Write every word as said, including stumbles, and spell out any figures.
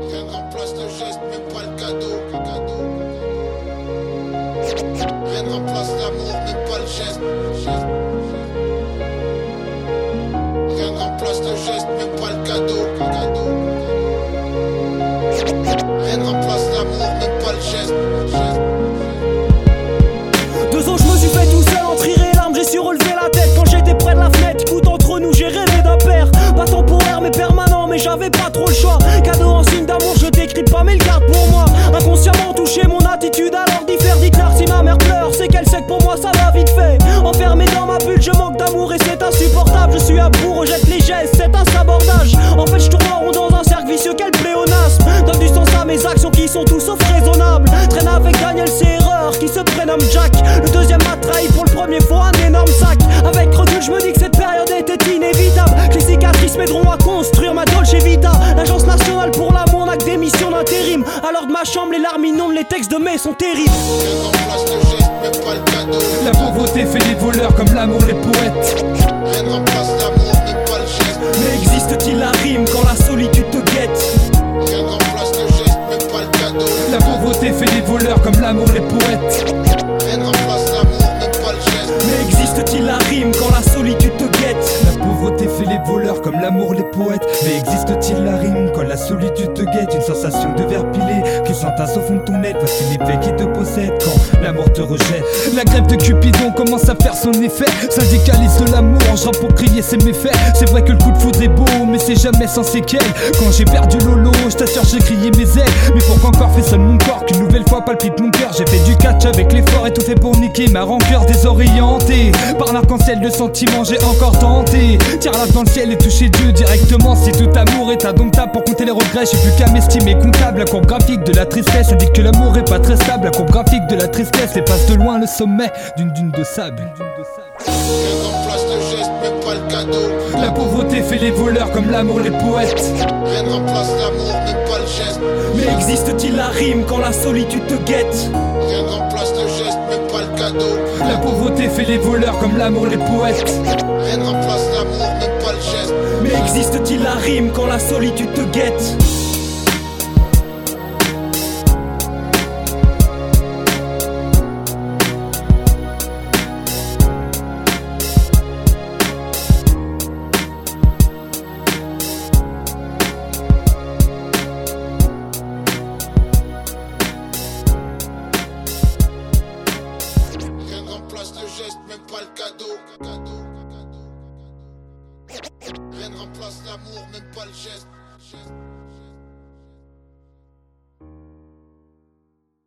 Rien ne remplace le geste, même pas le cadeau. Rien ne remplace l'amour, même pas le geste. Rien ne remplace le geste, même pas le cadeau. Rien ne remplace l'amour, même pas le geste. Deux ans je me suis fait tout seul entre rire et larmes, j'ai su relever la tête quand j'étais près de la fenêtre. Écoute, entre nous j'ai rêvé d'un père, pas temporaire mais permanent, mais j'avais pas trop le choix. Cadeau en signe d'amour, je décrypte pas mais le garde pour moi. Inconsciemment touché, mon attitude alors diffère. Dites-leur si ma mère pleure, c'est qu'elle sait que pour moi ça va vite fait. Enfermé dans ma bulle, je manque d'amour et c'est insupportable. Je suis à bout, rejette les gestes, c'est un sabordage. En fait je tourne en rond dans un cercle vicieux, quel pléonasme. Donne du sens à mes actions qui sont tout sauf raisonnables. Traîne avec Daniel, c'est erreur, qui se prénomme Jack. Le deuxième m'a trahi, pour le premier faut un énorme sac. Avec recul je me dis que cette période était inévitable. Que les cicatrices m'aideront à construire ma Dolce Vita. L'agence nationale pour l'amour n'a que des missions d'intérim. Alors de ma chambre les larmes inondent, les textes de mai sont terribles. Rien ne remplace le geste, même pas le cadeau. La pauvreté fait les voleurs comme l'amour les poètes. Rien ne remplace l'amour, même pas le geste. Mais existe-t-il la rime quand la solitude te guette? Rien ne remplace le geste, même pas le cadeau. La pauvreté fait les voleurs comme l'amour les poètes. Rien ne remplace l'amour, même pas le geste. Mais existe-t-il la rime quand la solitude te guette? La pauvreté fait les voleurs comme l'amour les poètes. Mais existe-t-il la rime quand la solitude te guette? Une sensation de verre pilé qui s'entasse au fond de ton être. Voici l'effet qui te possède quand l'amour te rejette. La grève de Cupidon commence à faire son effet. Syndicaliste de l'amour, je rappe pour crier ses méfaits. C'est vrai que le coup de foudre est beau, mais c'est jamais sans séquelles. Quand j'ai perdu Lolo, je t'assure j'ai crié mes ailes. Mais pourquoi encore fait seul mon corps qu'une nouvelle fois palpite mon cœur? J'ai fait du catch avec l'effort et tout fait pour niquer ma rancœur désorientée. Par l'arc-en-ciel de sentiments j'ai encore tenté. Tire-la dans le ciel et toucher Dieu directement. Si tout amour est indomptable pour compter les regrets, j'ai plus qu'à m'estimer comptable. La courbe graphique de la tristesse indique que l'amour est pas très stable. La courbe graphique de la tristesse dépasse de loin le sommet d'une dune de sable. Rien ne remplace le geste, même pas le cadeau. La pauvreté fait les voleurs comme l'amour les poètes. Rien ne remplace l'amour, même pas le geste. Mais existe-t-il la rime quand la solitude te guette? Rien ne remplace le geste, même pas le cadeau. La pauvreté fait les voleurs comme l'amour les poètes. Rien ne remplace l'amour, même pas le geste. Mais existe-t-il la rime quand la solitude te guette? Rien ne remplace le geste, même pas le cadeau. Rien ne remplace l'amour, même pas le geste.